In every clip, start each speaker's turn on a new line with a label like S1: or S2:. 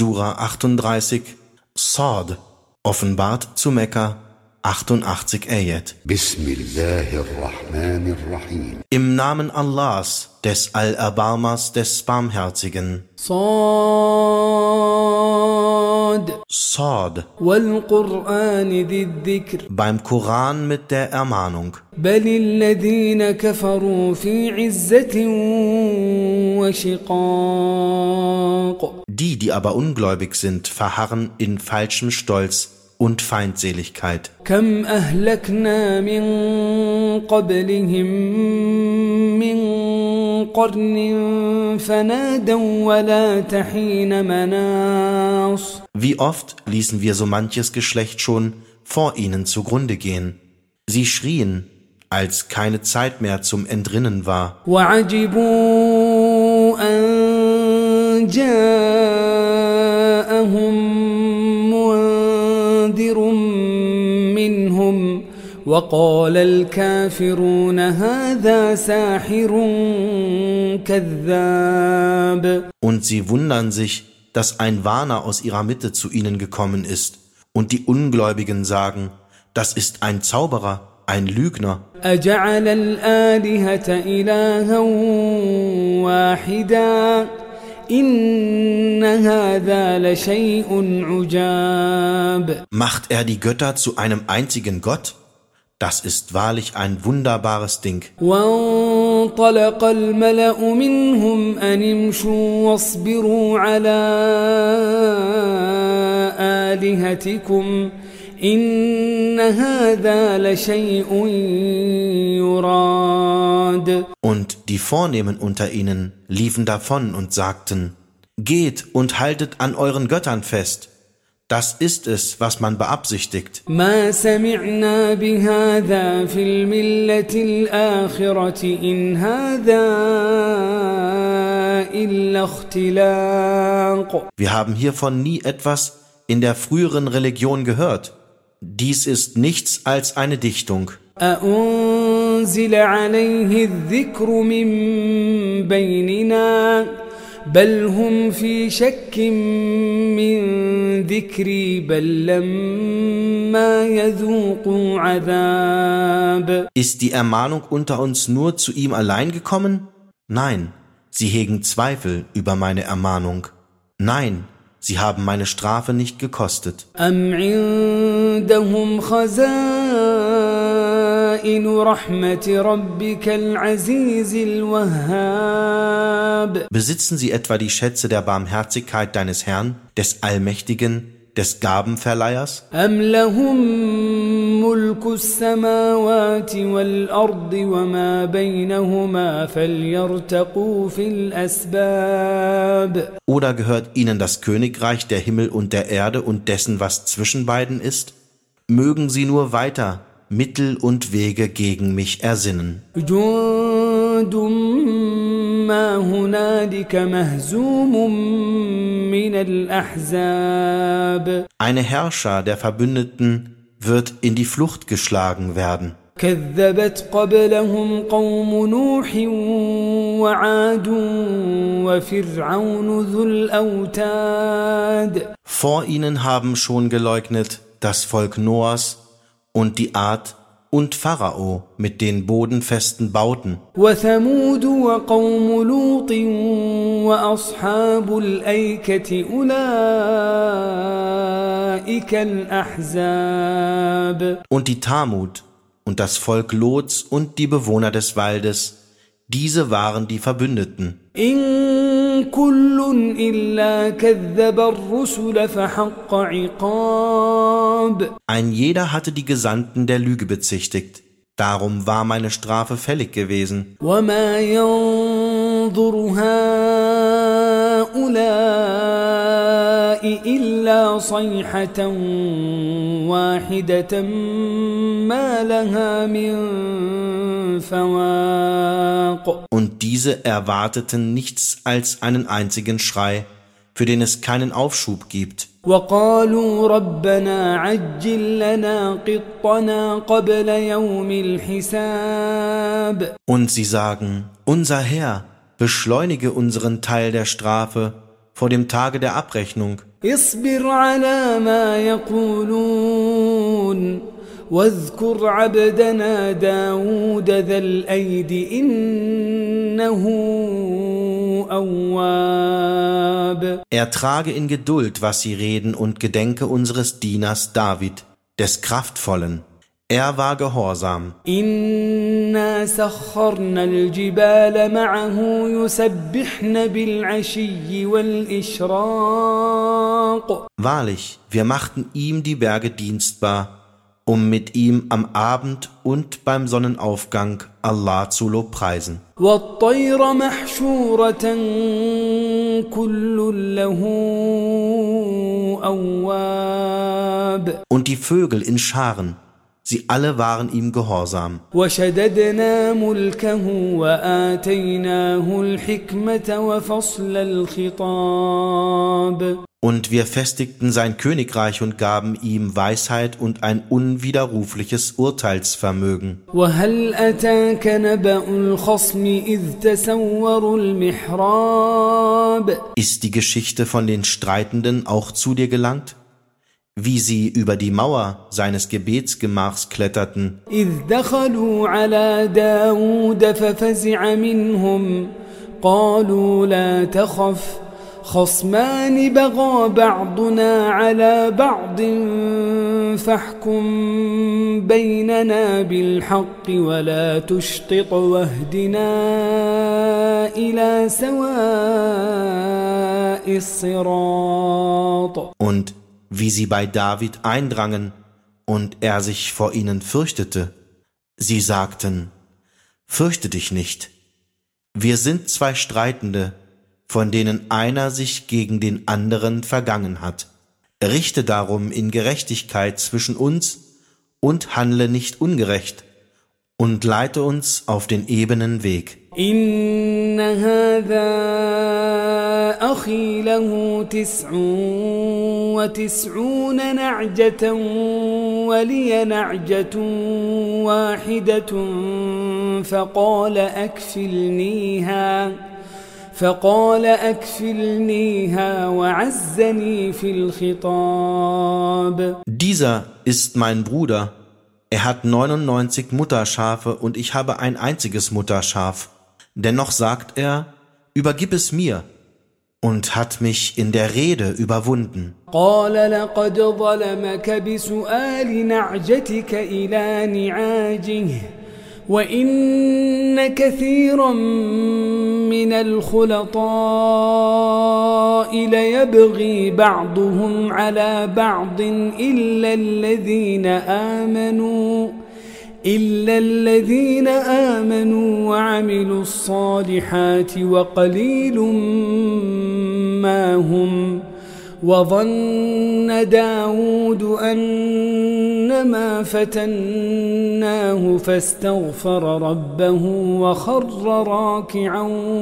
S1: Sura 38, Sad, offenbart zu Mekka, 88 Ayat.
S2: Bismillahirrahmanirrahim.
S1: Im Namen Allahs, des Allerbarmers, des Barmherzigen. Sad.
S3: Wal Qur'an dhikr.
S1: Beim Koran mit der Ermahnung.
S3: Balil ladhina kafaru fi izzatin wa shiqaq.
S1: Die aber ungläubig sind, verharren in falschem Stolz und Feindseligkeit.
S3: Kam ahlakna min qablihim min qarnin fanadaw wa la tahina manas.
S1: Wie oft ließen wir so manches Geschlecht schon vor ihnen zugrunde gehen. Sie schrien, als keine Zeit mehr zum Entrinnen war.
S3: وَعَجِبُوا أَن جَاءَهُم مُّنذِرٌ مِّنْهُمْ وَقَالَ الْكَافِرُونَ هَذَا سَاحِرٌ كَذَّابٌ.
S1: Und sie wundern sich, dass ein Warner aus ihrer Mitte zu ihnen gekommen ist. Und die Ungläubigen sagen, das ist ein Zauberer, ein Lügner.
S3: أَجَعَلَ الْآلِهَةَ إِلَٰهًا وَاحِدًا إِنَّ هَٰذَا لَشَيْءٌ عُجَابٌ.
S1: Macht er die Götter zu einem einzigen Gott? Das ist wahrlich ein wunderbares Ding.
S3: وانطلق الملأ منهم أن امشوا واصبروا على آلهتكم إن هذا لشيء يراد.
S1: Und die Vornehmen unter ihnen liefen davon und sagten, geht und haltet an euren Göttern fest. Das ist es, was man beabsichtigt.
S3: ما سمعنا بهذا في الملة الآخرة إن هذا إلا اختلاق.
S1: Wir haben hiervon nie etwas in der früheren Religion gehört. Dies ist nichts als eine Dichtung.
S3: أأنزل عليه الذكر من بيننا بل هم في شك من ذكري بل لما يذوقوا عذاب.
S1: Ist die Ermahnung unter uns nur zu ihm allein gekommen? Nein, sie hegen Zweifel über meine Ermahnung. Nein, sie haben meine Strafe nicht gekostet.
S3: أم عندهم خزائن رحمة ربك العزيز الوهاب.
S1: Besitzen sie etwa die Schätze der Barmherzigkeit deines Herrn, des Allmächtigen, des Gabenverleihers?
S3: أم لهم ملك السماوات والأرض وما بينهما فليرتقوا في الأسباب.
S1: Oder gehört ihnen das Königreich der Himmel und der Erde und dessen, was zwischen beiden ist? Mögen sie nur weiter Mittel und Wege gegen mich ersinnen.
S3: جند ما هنالك مهزوم من الأحزاب.
S1: Eine Herrscher der Verbündeten wird in die Flucht geschlagen werden.
S3: كذبت قبلهم قوم نوح وعاد وفرعون ذو الأوتاد.
S1: Vor ihnen haben schon geleugnet das Volk Noahs und die Art und Pharao mit den bodenfesten Bauten.
S3: وثمود وقوم لوط وأصحاب الأيكة أولئك الأحزاب.
S1: Und die Thamud und das Volk Lots und die Bewohner des Waldes, diese waren die Verbündeten.
S3: إن كل إلا كذب الرسل فحق عقاب.
S1: Ein jeder hatte die Gesandten der Lüge bezichtigt. Darum war meine Strafe fällig gewesen.
S3: وما ينظر هؤلاء إلا صيحة واحدة ما لها من فواق.
S1: Und diese erwarteten nichts als einen einzigen Schrei, für den es keinen Aufschub gibt.
S3: وقالوا ربنا عجل لنا قطنا قبل يوم الحساب.
S1: Und sie sagen, unser Herr, beschleunige unseren Teil der Strafe vor dem Tage der Abrechnung.
S3: اصبر على ما يقولون واذكر عبدنا داود ذا الأيد إنه أواب.
S1: Ertrage in Geduld, was sie reden, und gedenke unseres Dieners David, des Kraftvollen. Er war gehorsam.
S3: إنا سخرنا الجبال معه يسبحن بالعشي والإشراق.
S1: Wahrlich, wir machten ihm die Berge dienstbar, um mit ihm am Abend und beim Sonnenaufgang Allah zu lobpreisen.
S3: والطير محشورة كل له أواب.
S1: Und die Vögel in Scharen, sie alle waren ihm gehorsam.
S3: وشددنا ملكه وآتيناه الحكمة وفصل الخطاب.
S1: Und wir festigten sein Königreich und gaben ihm Weisheit und ein unwiderrufliches Urteilsvermögen.
S3: وهل أتاك نبأ الخصم إذ تسوروا المحراب.
S1: Ist die Geschichte von den Streitenden auch zu dir gelangt? Wie sie über die Mauer seines Gebetsgemachs kletterten,
S3: إذ دخلوا على داود ففزع منهم قالوا لا تخف خصمان بغى بعضنا على بعض فاحكم بيننا بالحق ولا تشطط واهدنا إلى سواء الصراط.
S1: und wie sie bei David eindrangen und er sich vor ihnen fürchtete. Sie sagten, fürchte dich nicht, wir sind zwei Streitende, von denen einer sich gegen den anderen vergangen hat. Richte darum in Gerechtigkeit zwischen uns und handle nicht ungerecht und leite uns auf den ebenen Weg.
S3: إن هذا أخي له 99 نعجة ولي نعجة واحدة فقال أكفلنيها وعزني في الخطاب.
S1: Dieser ist mein Bruder. Er hat 99 Mutterschafe und ich habe ein einziges Mutterschaf. Dennoch sagt er, übergib es mir, und hat mich in der Rede überwunden.
S3: قال لقد ظلمك بسؤال نعجتك إلى نعاجه وإن كثيرا من الخلطاء ليبغي بعضهم على بعض إلا الذين آمنوا وعملوا الصالحات وقليل ما هم. وظن داود أنما فتناه فاستغفر ربه وخر راكعا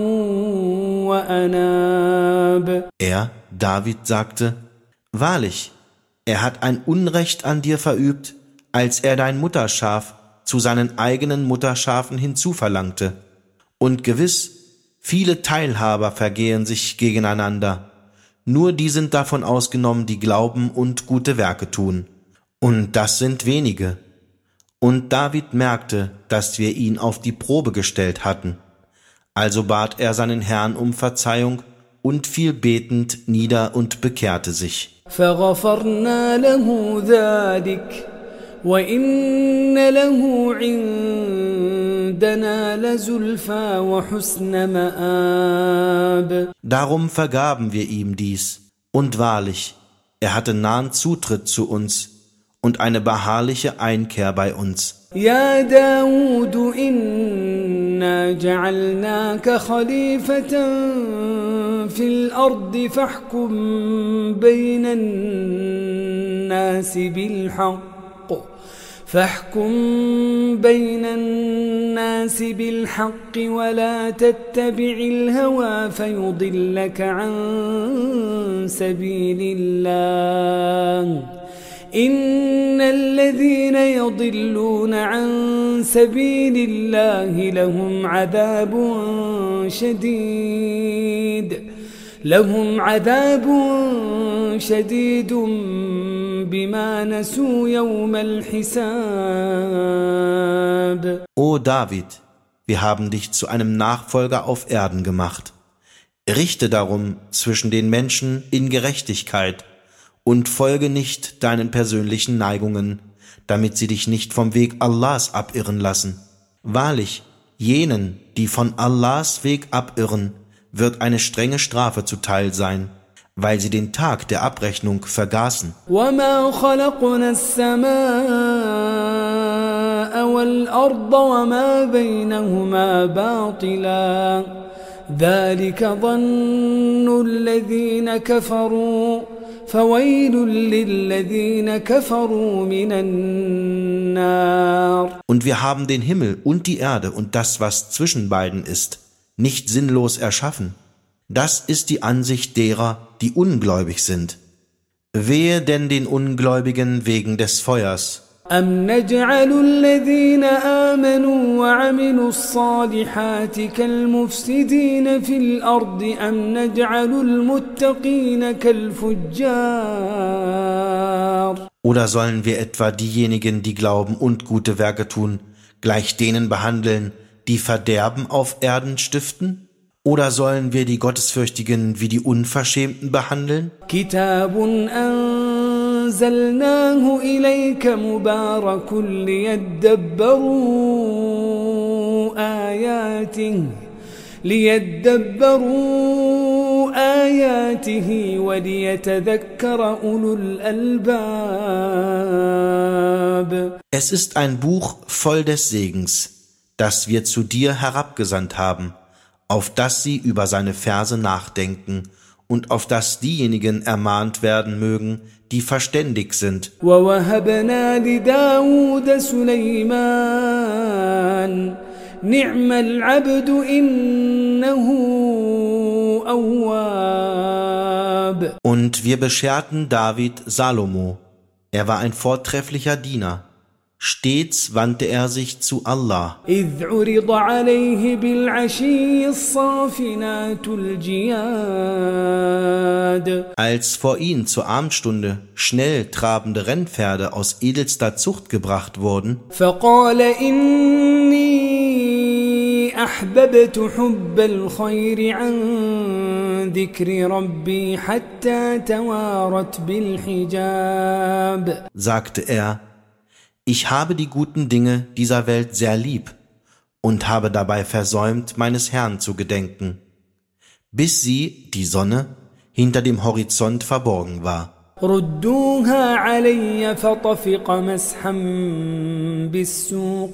S3: وأناب.
S1: David, sagte, wahrlich, er hat ein Unrecht an dir verübt, als er dein Mutterschaf zu seinen eigenen Mutterschafen hinzuverlangte. Und gewiss, viele Teilhaber vergehen sich gegeneinander. Nur die sind davon ausgenommen, die glauben und gute Werke tun. Und das sind wenige. Und David merkte, dass wir ihn auf die Probe gestellt hatten. Also bat er seinen Herrn um Verzeihung und fiel betend nieder und bekehrte sich.
S3: فغفرنا له ذلك وإن له عندنا لزلفى وحسن مآب.
S1: Darum vergaben wir ihm dies, und wahrlich, er hatte nahen Zutritt zu uns und eine beharrliche Einkehr bei uns.
S3: يا داود إنا جعلناك خليفة في الأرض فاحكم بين الناس بالحق ولا تتبع الهوى فيضلك عن سبيل الله إن الذين يضلون عن سبيل الله لهم عذاب شديد بما نسوا يوم الحساب.
S1: O David, wir haben dich zu einem Nachfolger auf Erden gemacht. Richte darum zwischen den Menschen in Gerechtigkeit und folge nicht deinen persönlichen Neigungen, damit sie dich nicht vom Weg Allahs abirren lassen. Wahrlich, jenen, die von Allahs Weg abirren, wird eine strenge Strafe zuteil sein, weil sie den Tag der Abrechnung vergaßen.
S3: وَمَا خَلَقْنَا السَّمَاءَ وَالْأَرْضَ وَمَا بَيْنَهُمَا بَاطِلًا ذَلِكَ ظَنُّ الَّذِينَ كَفَرُوا فَوَيْلٌ لِلَّذِينَ كَفَرُوا مِنَ النَّارِ.
S1: Und wir haben den Himmel und die Erde und das, was zwischen beiden ist, nicht sinnlos erschaffen. Das ist die Ansicht derer, die ungläubig sind. Wehe denn den Ungläubigen wegen des Feuers.
S3: أَمْ نَجْعَلُ الَّذِينَ آمَنُوا وَعَمِلُوا الصَّالِحَاتِ كَالْمُفْسِدِينَ فِي الْأَرْضِ أَمْ نَجْعَلُ الْمُتَّقِينَ كَالْفُجَّارِ.
S1: Oder sollen wir etwa diejenigen, die glauben und gute Werke tun, gleich denen behandeln, die Verderben auf Erden stiften? Oder sollen wir die Gottesfürchtigen wie die Unverschämten behandeln?
S3: كِتَابٌ أَنزَلْنَاهُ إِلَيْكَ مُبَارَكٌ لِيَدَّبَّرُوا آيَاتِهِ وَلِيَتَذَكَّرَ أُولُو الْأَلْبَابِ.
S1: Es ist ein Buch voll des Segens, das wir zu dir herabgesandt haben, auf das sie über seine Verse nachdenken und auf das diejenigen ermahnt werden mögen, die verständig sind.
S3: وَوَهَبْنَا لِدَاوُودَ سُلَيْمَانَ نِعْمَ الْعَبْدُ إِنَّهُ أَوَّابٌ.
S1: Und wir bescherten David Salomo. Er war ein vortrefflicher Diener. Stets wandte er sich zu Allah.
S3: إِذْ عُرِضَ عَلَيْهِ بِالْعَشِيِّ الصَّافِنَاتُ الْجِيَادُ.
S1: Als vor ihn zur Abendstunde schnell trabende Rennpferde aus edelster Zucht gebracht wurden,
S3: فَقَالَ إِنِّي أَحْبَبْتُ حُبَّ الْخَيْرِ عَنْ ذِكْرِ رَبِّي حَتَّى تَوَارَتْ بِالْحِجَابِ.
S1: sagte er, ich habe die guten Dinge dieser Welt sehr lieb und habe dabei versäumt, meines Herrn zu gedenken, bis sie, die Sonne, hinter dem Horizont verborgen war.
S3: رُدُّوهَا عَلَيَّ فَطَفِقَ مَسْحًا بِالسُّوقِ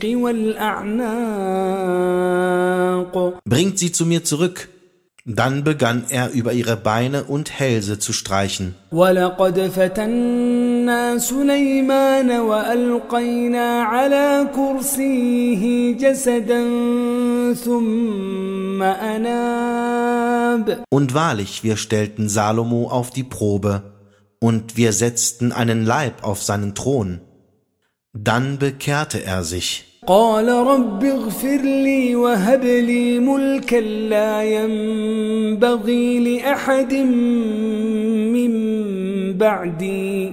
S3: وَالْأَعْنَاقِ.
S1: Bringt sie zu mir zurück. Dann begann er über ihre Beine und Hälse zu streichen.
S3: وَلَقَدْ فَتَنَّا سُلَيْمَانَ وَأَلْقَيْنَا عَلَى كُرْسِيِّهِ جَسَدًا ثُمَّ أَنَابَ.
S1: Und wahrlich, wir stellten Salomo auf die Probe, und wir setzten einen Leib auf seinen Thron. Dann bekehrte er sich.
S3: قال رب اغفر لي وهب لي ملكا لا ينبغي لأحد من بعدي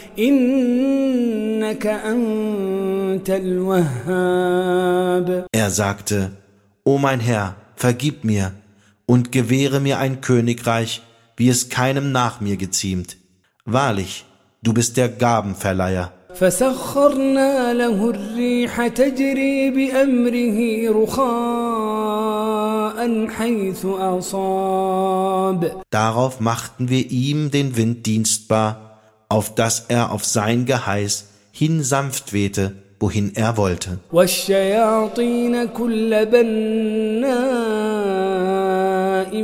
S3: إنك أنت الوهاب.
S1: Er sagte, O mein Herr, vergib mir und gewähre mir ein Königreich, wie es keinem nach mir geziemt. Wahrlich, du bist der Gabenverleiher.
S3: فسخرنا له الريح تجري بأمره رخاء حيث أصاب.
S1: Darauf machten wir ihm den Wind dienstbar, auf dass er auf sein Geheiß hin sanft wehte, wohin er wollte.
S3: والشياطين كل بناء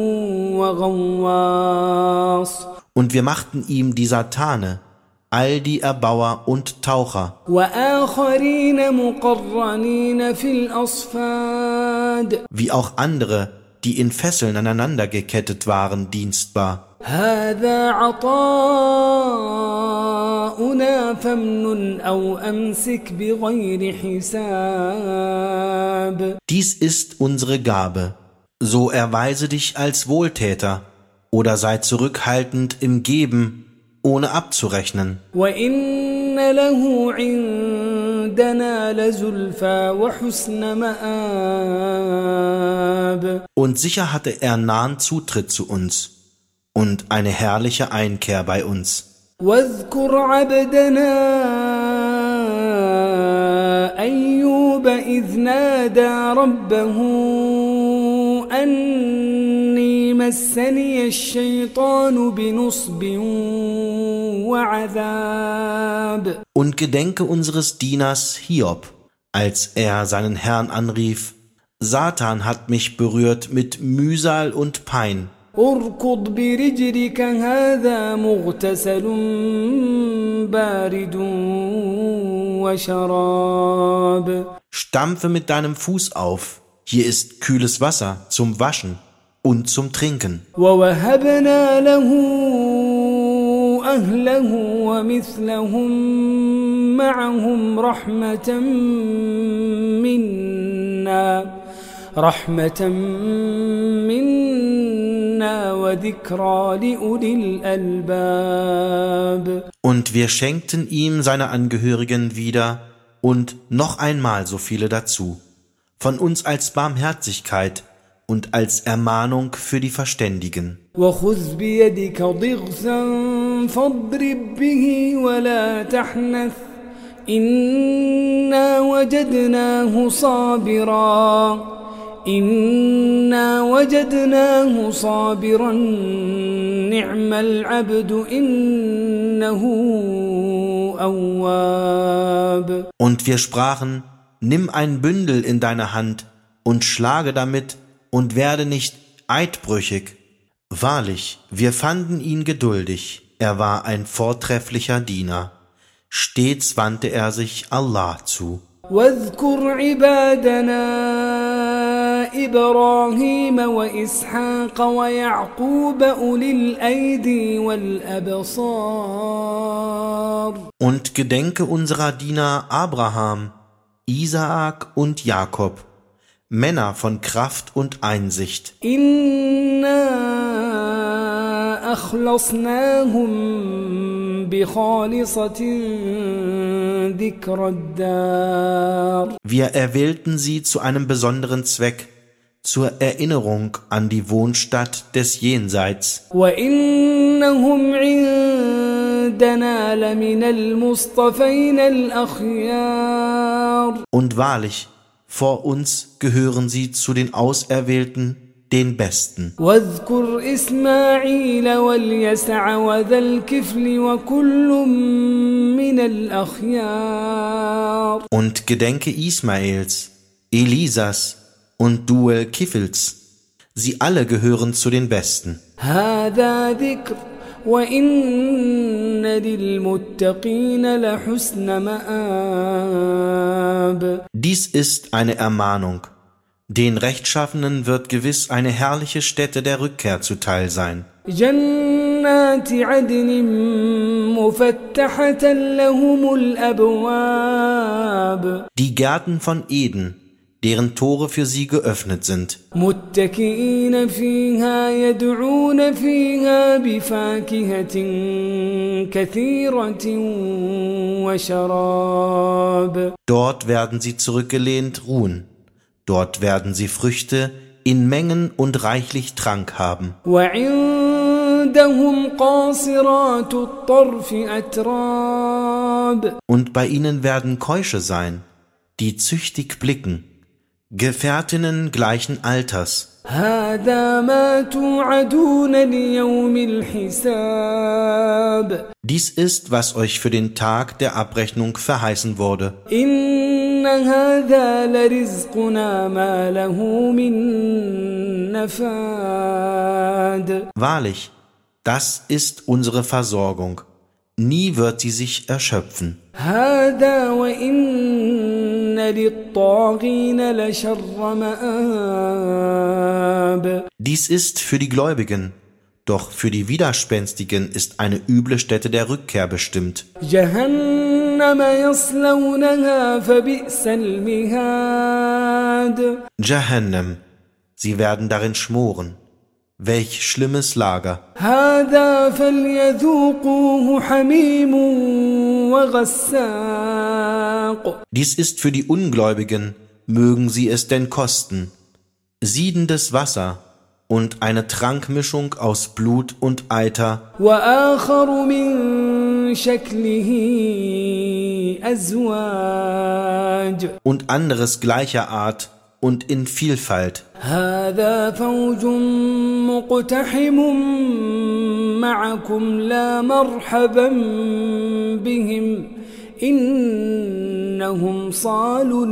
S3: وغواص.
S1: Und wir machten ihm die Satane, all die Erbauer und Taucher,
S3: وآخرين مقرنين في الأصفاد.
S1: wie auch andere, die in Fesseln aneinander gekettet waren, dienstbar.
S3: هذا عطاؤنا فامنن أو أمسك بغير حساب.
S1: Dies ist unsere Gabe, so erweise dich als Wohltäter oder sei zurückhaltend im Geben, ohne abzurechnen.
S3: وإن له عندنا لزلفى وحسن مآب.
S1: Und sicher hatte er nahen Zutritt zu uns und eine herrliche Einkehr bei uns.
S3: واذكر عبدنا أيوب إذ نادى ربه أني مسني الشيطان بنصب وعذاب.
S1: Und gedenke unseres Dieners Hiob, als er seinen Herrn anrief: Satan hat mich berührt mit Mühsal und Pein.
S3: اركض برجلك هذا مغتسل بارد وشراب.
S1: Stampfe mit deinem Fuß auf, hier ist kühles Wasser zum Waschen und zum Trinken.
S3: ووهبنا له أهله ومثلهم معهم رحمة منا وذكرى لأولي الألباب.
S1: Und wir schenkten ihm seine Angehörigen wieder und noch einmal so viele dazu, von uns als Barmherzigkeit und als Ermahnung für die Verständigen.
S3: وخذ بيدك ضغثا فاضرب به ولا تحنث إنا وجدناه صابرا نعم العبد إنه أواب.
S1: Und wir sprachen: Nimm ein Bündel in deine Hand und schlage damit und werde nicht eidbrüchig. Wahrlich, wir fanden ihn geduldig, er war ein vortrefflicher Diener. Stets wandte er sich Allah zu.
S3: واذكر عبادنا إبراهيم وإسحاق ويعقوب أولي الأيدي والأبصار.
S1: Und gedenke unserer Diener Abraham, Isaak und Jakob, Männer von Kraft und Einsicht.
S3: إنا أخلصناهم بخالصة ذكر الدار.
S1: Wir erwählten sie zu einem besonderen Zweck, zur Erinnerung an die Wohnstatt des Jenseits.
S3: وإنهم عندنا لمن المصطفين الأخيار.
S1: Und wahrlich, vor uns gehören sie zu den Auserwählten, den Besten.
S3: واذكر إسماعيل واليسع وذا الكفل وكل من الأخيار.
S1: Und gedenke Ismaels, Elisas und Duel Kifels. Sie alle gehören zu den Besten.
S3: هذا ذكر وإن للمتقين لحسن مآب.
S1: Dies ist eine Ermahnung. Den Rechtschaffenen wird gewiss eine herrliche Stätte der Rückkehr zuteil sein.
S3: جنات عدن مفتحة لهم الأبواب.
S1: Die Gärten von Eden, deren Tore für sie geöffnet sind.
S3: متكئين فيها يدعون فيها بفاكهة كثيرة وشراب.
S1: Dort werden sie zurückgelehnt ruhen. Dort werden sie Früchte in Mengen und reichlich Trank haben.
S3: وعندهم قاصرات الطرف أتراب.
S1: Und bei ihnen werden Keusche sein, die züchtig blicken, Gefährtinnen gleichen Alters.
S3: هذا ما توعدون ليوم الحساب.
S1: Dies ist, was euch für den Tag der Abrechnung verheißen wurde.
S3: إن هذا لرزقنا ما له من نفاد.
S1: Wahrlich, das ist unsere Versorgung. Nie wird sie sich erschöpfen.
S3: هذا وإن للطاغين لشر مآب.
S1: Dies ist für die Gläubigen, doch für die Widerspenstigen ist eine üble Stätte der Rückkehr bestimmt.
S3: جهنم يصلونها فبئس المهاد.
S1: Jahannam, sie werden darin schmoren. welch schlimmes Lager.
S3: هذا فليذوقوه حميم وغساق.
S1: Dies ist für die Ungläubigen, mögen sie es denn kosten. Siedendes Wasser und eine Trankmischung aus Blut und Eiter
S3: وآخر من شكله أزواج.
S1: und anderes gleicher Art und in Vielfalt.
S3: هذا فوج مقتحم معكم لا مرحبا بهم إنهم صالوا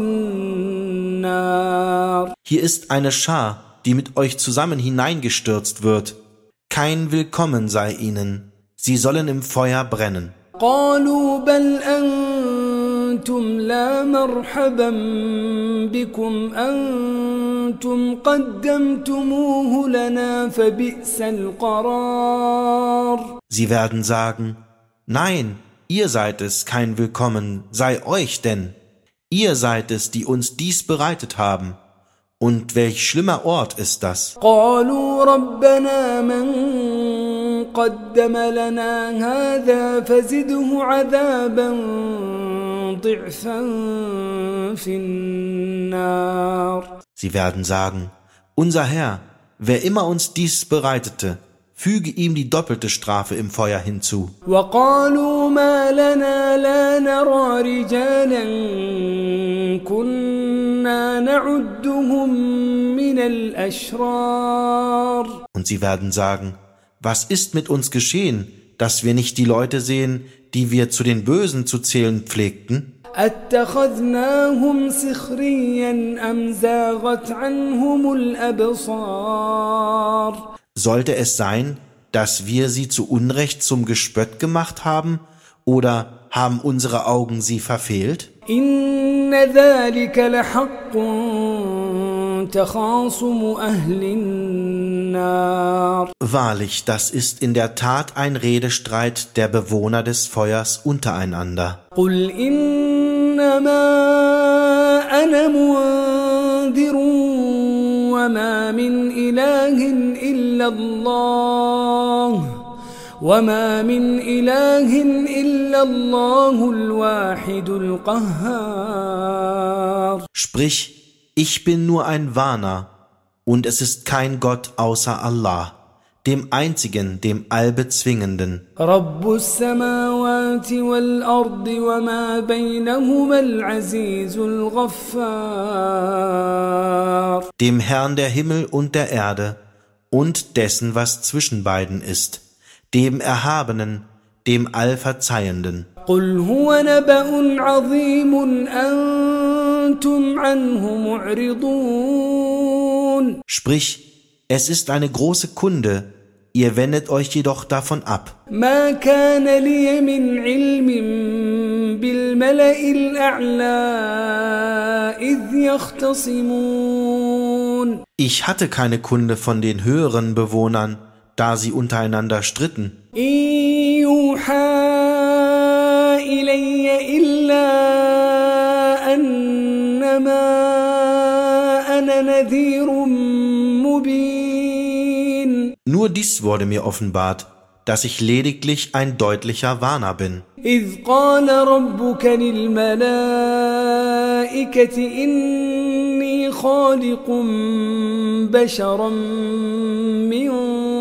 S3: النار.
S1: Hier ist eine Schar, die mit euch zusammen hineingestürzt wird. Kein Willkommen sei ihnen. Sie sollen im Feuer brennen.
S3: قالوا بل أنتم لا مرحبا بكم أنتم قدمتموه لنا فبئس القرار.
S1: Sie werden sagen, nein, ihr seid es, kein Willkommen sei euch denn. Ihr seid es, die uns dies bereitet haben. Und welch schlimmer Ort ist das?
S3: قالوا ربنا من قدم لنا هذا فزده عذابا ضعفا في النار.
S1: Sie werden sagen, unser Herr, wer immer uns dies bereitete, füge ihm die doppelte Strafe im Feuer hinzu.
S3: وقالوا ما لنا لا نرى رجالا كنا نعدهم من الأشرار.
S1: Und sie werden sagen, was ist mit uns geschehen, dass wir nicht die Leute sehen, die wir zu den Bösen zu zählen pflegten?
S3: أتخذناهم سخريا أم زاغت عنهم الأبصار.
S1: Sollte es sein, dass wir sie zu Unrecht zum Gespött gemacht haben, oder haben unsere Augen sie verfehlt?
S3: إن ذلك لحق تخاصم أهل النار.
S1: Wahrlich, das ist in der Tat ein Redestreit der Bewohner des Feuers untereinander.
S3: قل إنما أنا منذر وما من إله إلا الله الواحد القهار.
S1: Sprich, ich bin nur ein Warner, und es ist kein Gott außer Allah, dem Einzigen, dem Allbezwingenden.
S3: رب السماوات والأرض وما بينهما العزيز الغفار.
S1: Dem Herrn der Himmel und der Erde und dessen, was zwischen beiden ist, dem Erhabenen, dem Allverzeihenden.
S3: قل هو نبأ عظيم أنتم عنه معرضون.
S1: Sprich, es ist eine große Kunde, ihr wendet euch jedoch davon ab.
S3: ما كان لي من علم بالملأ الأعلى إذ يختصمون.
S1: Ich hatte keine Kunde von den höheren Bewohnern, da sie untereinander stritten.
S3: إن يوحى إلي إلا أنما أنا نذير مبين.
S1: Nur dies wurde mir offenbart, dass ich lediglich ein deutlicher Warner bin.
S3: إذ قال ربك للملائكة إني خالق بشرا من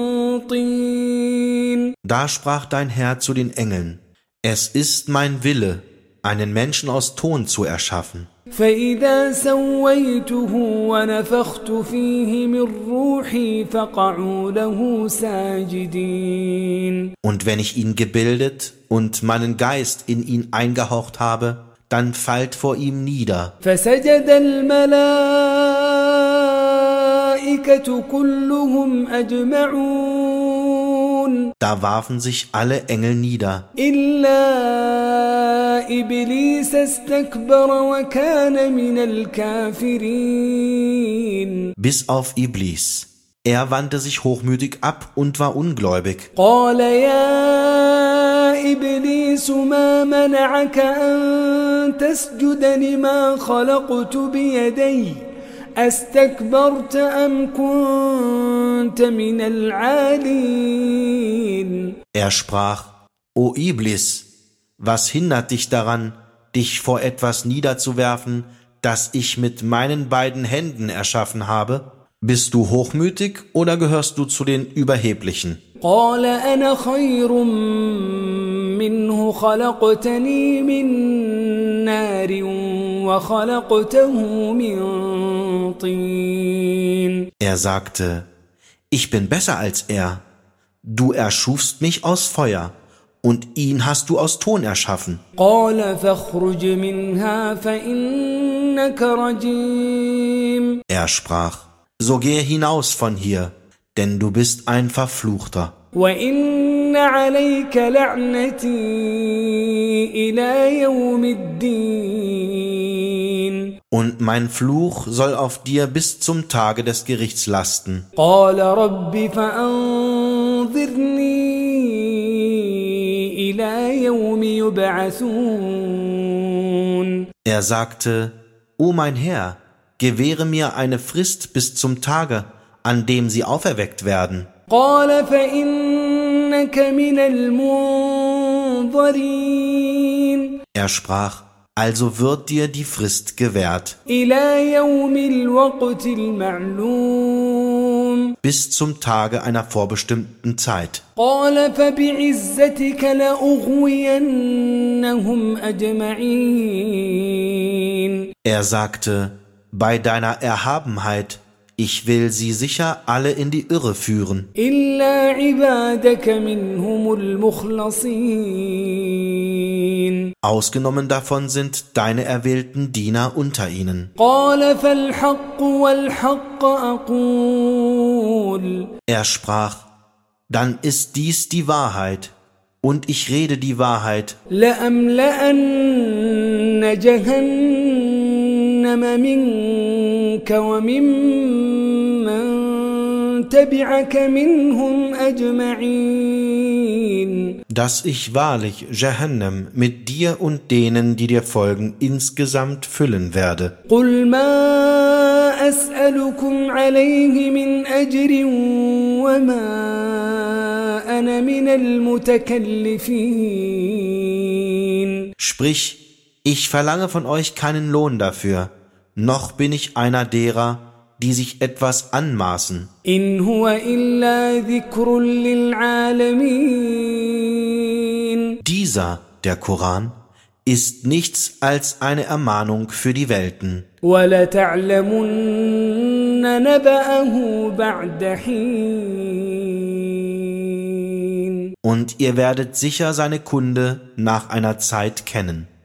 S3: طين.
S1: Da sprach dein Herr zu den Engeln, es ist mein Wille, einen Menschen aus Ton zu erschaffen.
S3: فإذا سويته ونفخت فيه من روحي فقعوا له ساجدين.
S1: Und wenn ich ihn gebildet und meinen Geist in ihn eingehaucht habe, dann fallt vor ihm nieder.
S3: فسجد الملائكة كلهم أجمعون.
S1: Da warfen sich alle Engel nieder,
S3: إلا إبليس استكبر وكان من الكافرين.
S1: bis auf Iblis. Er wandte sich hochmütig ab und war ungläubig.
S3: قال يا إبليس ما منعك أن تسجد لما خلقت بيدي أستكبرت أم كنت من العالين.
S1: Er sprach: O Iblis, was hindert dich daran, dich vor etwas niederzuwerfen, das ich mit meinen beiden Händen erschaffen habe? Bist du hochmütig oder gehörst du zu den Überheblichen?
S3: قال أنا خير منه خلقتني من نار وخلقته من طين.
S1: Er sagte: Ich bin besser als er. Du erschufst mich aus Feuer, und ihn hast du aus Ton erschaffen.
S3: قال فاخرج منها فإنك رجيم.
S1: Er sprach: So gehe hinaus von hier, denn du bist ein Verfluchter.
S3: وإن عليك لعنتي إلى يوم الدين.
S1: Und mein Fluch soll auf dir bis zum Tage des Gerichts lasten.
S3: قال رب فأنظرني إلى يوم يبعثون.
S1: Er sagte: O mein Herr, gewähre mir eine Frist bis zum Tage, an dem sie auferweckt werden.
S3: قال فإنك من المنظرين.
S1: Er sprach: Also wird dir die Frist gewährt,
S3: إلى يوم الوقت المعلوم.
S1: bis zum Tage einer vorbestimmten Zeit.
S3: قال فبعزتك لأغوينهم أجمعين.
S1: Er sagte: Bei deiner Erhabenheit, ich will sie sicher alle in die Irre führen,
S3: إلا عبادك منهم المخلصين.
S1: ausgenommen davon sind deine erwählten Diener unter ihnen.
S3: قال فالحق والحق أقول.
S1: Er sprach: Dann ist dies die Wahrheit, und ich rede die Wahrheit.
S3: لأملأن جهنم منك وممن تبعك منهم أجمعين.
S1: Dass ich wahrlich Jahannam mit dir und denen, die dir folgen, insgesamt füllen werde.
S3: قل ما أسألكم عليه من أجر وما أنا من المتكلفين.
S1: Sprich: Ich verlange von euch keinen Lohn dafür, noch bin ich einer derer, die sich etwas anmaßen.
S3: إن هو إلا ذكر للعالمين.
S1: Dieser, der Koran, ist nichts als eine Ermahnung für die Welten.
S3: ولتعلمن نبأه بعد حين.
S1: Und ihr werdet sicher seine Kunde nach einer Zeit kennen.